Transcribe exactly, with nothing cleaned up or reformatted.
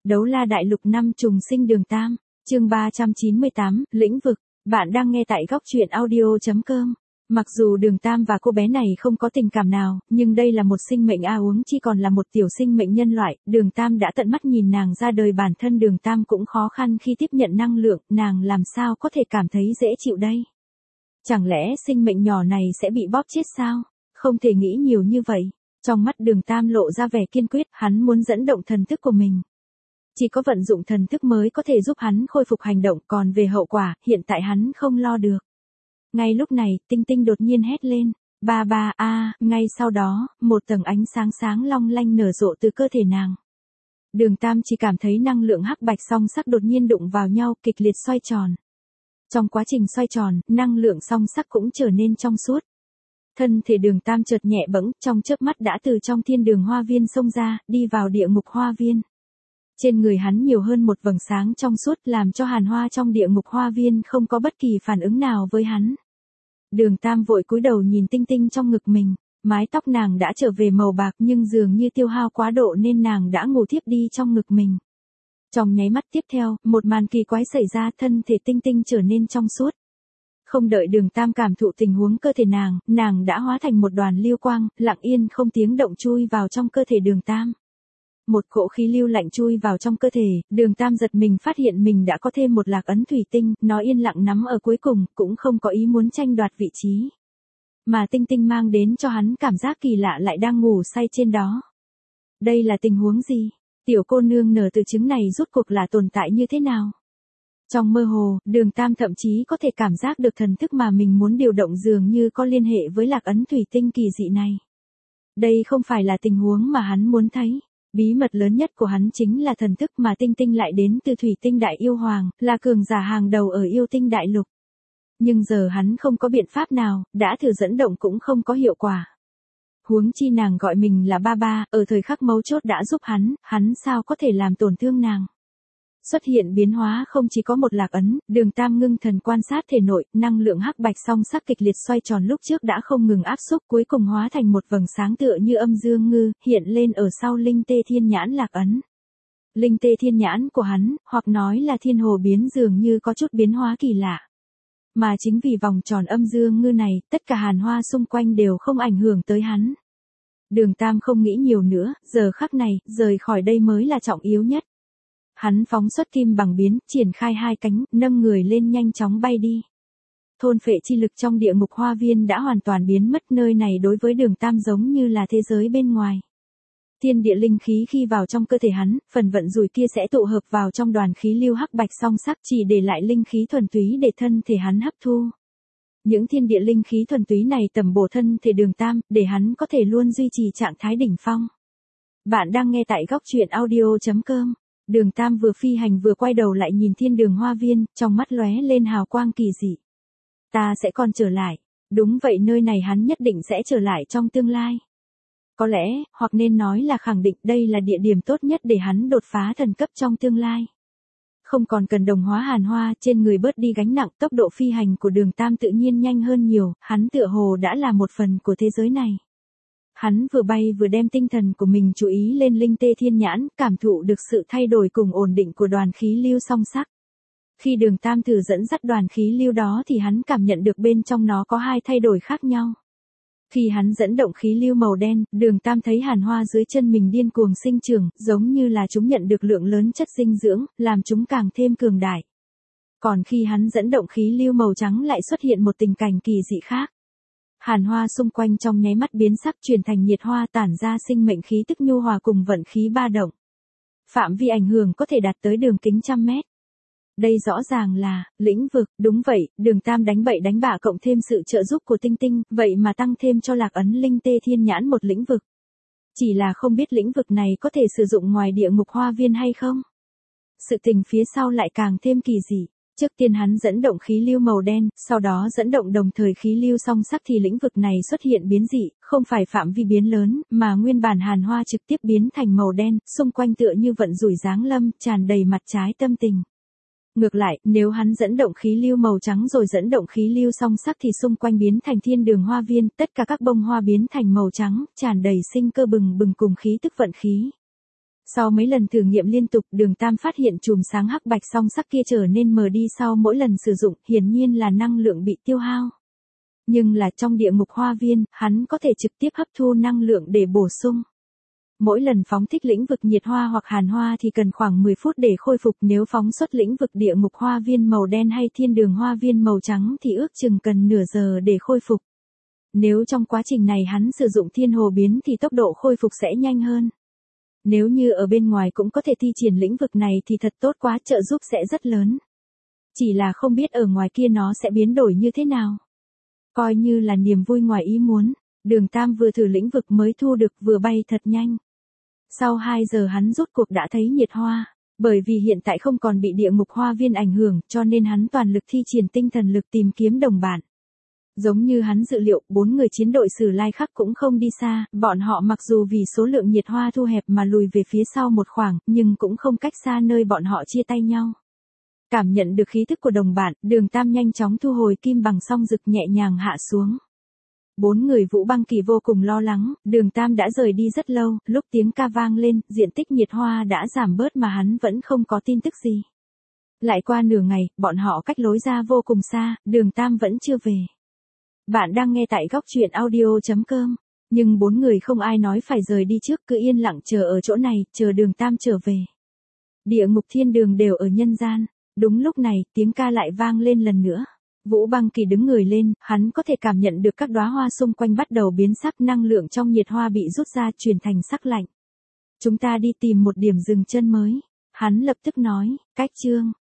Đấu la đại lục năm trùng sinh đường tam, chương ba trăm chín mươi tám, lĩnh vực. Bạn đang nghe tại góc truyện audio chấm com. Mặc dù đường tam và cô bé này không có tình cảm nào, nhưng đây là một sinh mệnh a uống chi còn là một tiểu sinh mệnh nhân loại, đường tam đã tận mắt nhìn nàng ra đời, bản thân đường tam cũng khó khăn khi tiếp nhận năng lượng, nàng làm sao có thể cảm thấy dễ chịu đây? Chẳng lẽ sinh mệnh nhỏ này sẽ bị bóp chết sao? Không thể nghĩ nhiều như vậy. Trong mắt đường tam lộ ra vẻ kiên quyết, hắn muốn dẫn động thần thức của mình. Chỉ có vận dụng thần thức mới có thể giúp hắn khôi phục hành động, còn về hậu quả, hiện tại hắn không lo được. Ngay lúc này, Tinh Tinh đột nhiên hét lên, ba ba a, ngay sau đó, một tầng ánh sáng sáng long lanh nở rộ từ cơ thể nàng. Đường tam chỉ cảm thấy năng lượng hắc bạch song sắc đột nhiên đụng vào nhau, kịch liệt xoay tròn. Trong quá trình xoay tròn, năng lượng song sắc cũng trở nên trong suốt. Thân thể đường tam chợt nhẹ bẫng, trong chớp mắt đã từ trong thiên đường hoa viên xông ra, đi vào địa ngục hoa viên. Trên người hắn nhiều hơn một vầng sáng trong suốt, làm cho hàn hoa trong địa ngục hoa viên không có bất kỳ phản ứng nào với hắn. Đường tam vội cúi đầu nhìn Tinh Tinh trong ngực mình, mái tóc nàng đã trở về màu bạc nhưng dường như tiêu hao quá độ nên nàng đã ngủ thiếp đi trong ngực mình. Trong nháy mắt tiếp theo, một màn kỳ quái xảy ra, thân thể Tinh Tinh trở nên trong suốt. Không đợi đường tam cảm thụ tình huống cơ thể nàng, nàng đã hóa thành một đoàn lưu quang, lặng yên không tiếng động chui vào trong cơ thể đường tam. Một cỗ khí lưu lạnh chui vào trong cơ thể, đường tam giật mình phát hiện mình đã có thêm một lạc ấn thủy tinh, nó yên lặng nắm ở cuối cùng, cũng không có ý muốn tranh đoạt vị trí. Mà Tinh Tinh mang đến cho hắn cảm giác kỳ lạ lại đang ngủ say trên đó. Đây là tình huống gì? Tiểu cô nương nở từ trứng này rốt cuộc là tồn tại như thế nào? Trong mơ hồ, đường tam thậm chí có thể cảm giác được thần thức mà mình muốn điều động dường như có liên hệ với lạc ấn thủy tinh kỳ dị này. Đây không phải là tình huống mà hắn muốn thấy. Bí mật lớn nhất của hắn chính là thần thức mà Tinh Tinh lại đến từ thủy tinh đại yêu hoàng, là cường giả hàng đầu ở yêu tinh đại lục. Nhưng giờ hắn không có biện pháp nào, đã thử dẫn động cũng không có hiệu quả. Huống chi nàng gọi mình là ba ba, ở thời khắc mấu chốt đã giúp hắn, hắn sao có thể làm tổn thương nàng. Xuất hiện biến hóa không chỉ có một lạc ấn, đường tam ngưng thần quan sát thể nội, năng lượng hắc bạch song sắc kịch liệt xoay tròn lúc trước đã không ngừng áp xúc, cuối cùng hóa thành một vầng sáng tựa như âm dương ngư, hiện lên ở sau linh tê thiên nhãn lạc ấn. Linh tê thiên nhãn của hắn, hoặc nói là thiên hồ biến dường như có chút biến hóa kỳ lạ. Mà chính vì vòng tròn âm dương ngư này, tất cả hàn hoa xung quanh đều không ảnh hưởng tới hắn. Đường tam không nghĩ nhiều nữa, giờ khắc này, rời khỏi đây mới là trọng yếu nhất. Hắn phóng xuất kim bằng biến, triển khai hai cánh, nâng người lên nhanh chóng bay đi. Thôn phệ chi lực trong địa ngục hoa viên đã hoàn toàn biến mất, nơi này đối với đường tam giống như là thế giới bên ngoài. Thiên địa linh khí khi vào trong cơ thể hắn, phần vận rủi kia sẽ tụ hợp vào trong đoàn khí lưu hắc bạch song sắc, chỉ để lại linh khí thuần túy để thân thể hắn hấp thu. Những thiên địa linh khí thuần túy này tầm bổ thân thể đường tam, để hắn có thể luôn duy trì trạng thái đỉnh phong. Bạn đang nghe tại góc truyện audio chấm com. Đường tam vừa phi hành vừa quay đầu lại nhìn thiên đường hoa viên, trong mắt lóe lên hào quang kỳ dị. Ta sẽ còn trở lại. Đúng vậy, nơi này hắn nhất định sẽ trở lại trong tương lai. Có lẽ, hoặc nên nói là khẳng định đây là địa điểm tốt nhất để hắn đột phá thần cấp trong tương lai. Không còn cần đồng hóa hàn hoa, trên người bớt đi gánh nặng, tốc độ phi hành của đường tam tự nhiên nhanh hơn nhiều, hắn tựa hồ đã là một phần của thế giới này. Hắn vừa bay vừa đem tinh thần của mình chú ý lên linh tê thiên nhãn, cảm thụ được sự thay đổi cùng ổn định của đoàn khí lưu song sắc. Khi đường tam thử dẫn dắt đoàn khí lưu đó thì hắn cảm nhận được bên trong nó có hai thay đổi khác nhau. Khi hắn dẫn động khí lưu màu đen, đường tam thấy hàn hoa dưới chân mình điên cuồng sinh trưởng, giống như là chúng nhận được lượng lớn chất dinh dưỡng, làm chúng càng thêm cường đại. Còn khi hắn dẫn động khí lưu màu trắng lại xuất hiện một tình cảnh kỳ dị khác. Hàn hoa xung quanh trong nháy mắt biến sắc, chuyển thành nhiệt hoa, tản ra sinh mệnh khí tức nhu hòa cùng vận khí ba động. Phạm vi ảnh hưởng có thể đạt tới đường kính trăm mét. Đây rõ ràng là lĩnh vực, đúng vậy, đường tam đánh bậy đánh bạ cộng thêm sự trợ giúp của Tinh Tinh, vậy mà tăng thêm cho lạc ấn linh tê thiên nhãn một lĩnh vực. Chỉ là không biết lĩnh vực này có thể sử dụng ngoài địa ngục hoa viên hay không. Sự tình phía sau lại càng thêm kỳ dị. Trước tiên hắn dẫn động khí lưu màu đen, sau đó dẫn động đồng thời khí lưu song sắc thì lĩnh vực này xuất hiện biến dị, không phải phạm vi biến lớn, mà nguyên bản hàn hoa trực tiếp biến thành màu đen, xung quanh tựa như vận rủi giáng lâm, tràn đầy mặt trái tâm tình. Ngược lại, nếu hắn dẫn động khí lưu màu trắng rồi dẫn động khí lưu song sắc thì xung quanh biến thành thiên đường hoa viên, tất cả các bông hoa biến thành màu trắng, tràn đầy sinh cơ bừng bừng cùng khí tức vận khí. Sau mấy lần thử nghiệm liên tục, Đường Tam phát hiện chùm sáng hắc bạch song sắc kia trở nên mờ đi sau mỗi lần sử dụng, hiển nhiên là năng lượng bị tiêu hao. Nhưng là trong địa ngục hoa viên, hắn có thể trực tiếp hấp thu năng lượng để bổ sung. Mỗi lần phóng thích lĩnh vực nhiệt hoa hoặc hàn hoa thì cần khoảng mười phút để khôi phục, nếu phóng xuất lĩnh vực địa ngục hoa viên màu đen hay thiên đường hoa viên màu trắng thì ước chừng cần nửa giờ để khôi phục. Nếu trong quá trình này hắn sử dụng thiên hồ biến thì tốc độ khôi phục sẽ nhanh hơn. Nếu như ở bên ngoài cũng có thể thi triển lĩnh vực này thì thật tốt quá, trợ giúp sẽ rất lớn. Chỉ là không biết ở ngoài kia nó sẽ biến đổi như thế nào. Coi như là niềm vui ngoài ý muốn, Đường Tam vừa thử lĩnh vực mới thu được vừa bay thật nhanh. Sau hai giờ hắn rốt cuộc đã thấy nhiệt hoa, bởi vì hiện tại không còn bị địa ngục hoa viên ảnh hưởng cho nên hắn toàn lực thi triển tinh thần lực tìm kiếm đồng bạn. Giống như hắn dự liệu, bốn người chiến đội Sử Lai Khắc cũng không đi xa, bọn họ mặc dù vì số lượng nhiệt hoa thu hẹp mà lùi về phía sau một khoảng, nhưng cũng không cách xa nơi bọn họ chia tay nhau. Cảm nhận được khí thức của đồng bạn, Đường Tam nhanh chóng thu hồi kim bằng song rực nhẹ nhàng hạ xuống. Bốn người Vũ Băng Kỳ vô cùng lo lắng, Đường Tam đã rời đi rất lâu, lúc tiếng ca vang lên, diện tích nhiệt hoa đã giảm bớt mà hắn vẫn không có tin tức gì. Lại qua nửa ngày, bọn họ cách lối ra vô cùng xa, Đường Tam vẫn chưa về. Bạn đang nghe tại góc truyện audio chấm com, nhưng bốn người không ai nói phải rời đi trước, cứ yên lặng chờ ở chỗ này, chờ Đường Tam trở về. Địa ngục thiên đường đều ở nhân gian, đúng lúc này, tiếng ca lại vang lên lần nữa. Vũ Băng Kỳ đứng người lên, hắn có thể cảm nhận được các đóa hoa xung quanh bắt đầu biến sắc, năng lượng trong nhiệt hoa bị rút ra chuyển thành sắc lạnh. Chúng ta đi tìm một điểm dừng chân mới. Hắn lập tức nói, cách chương,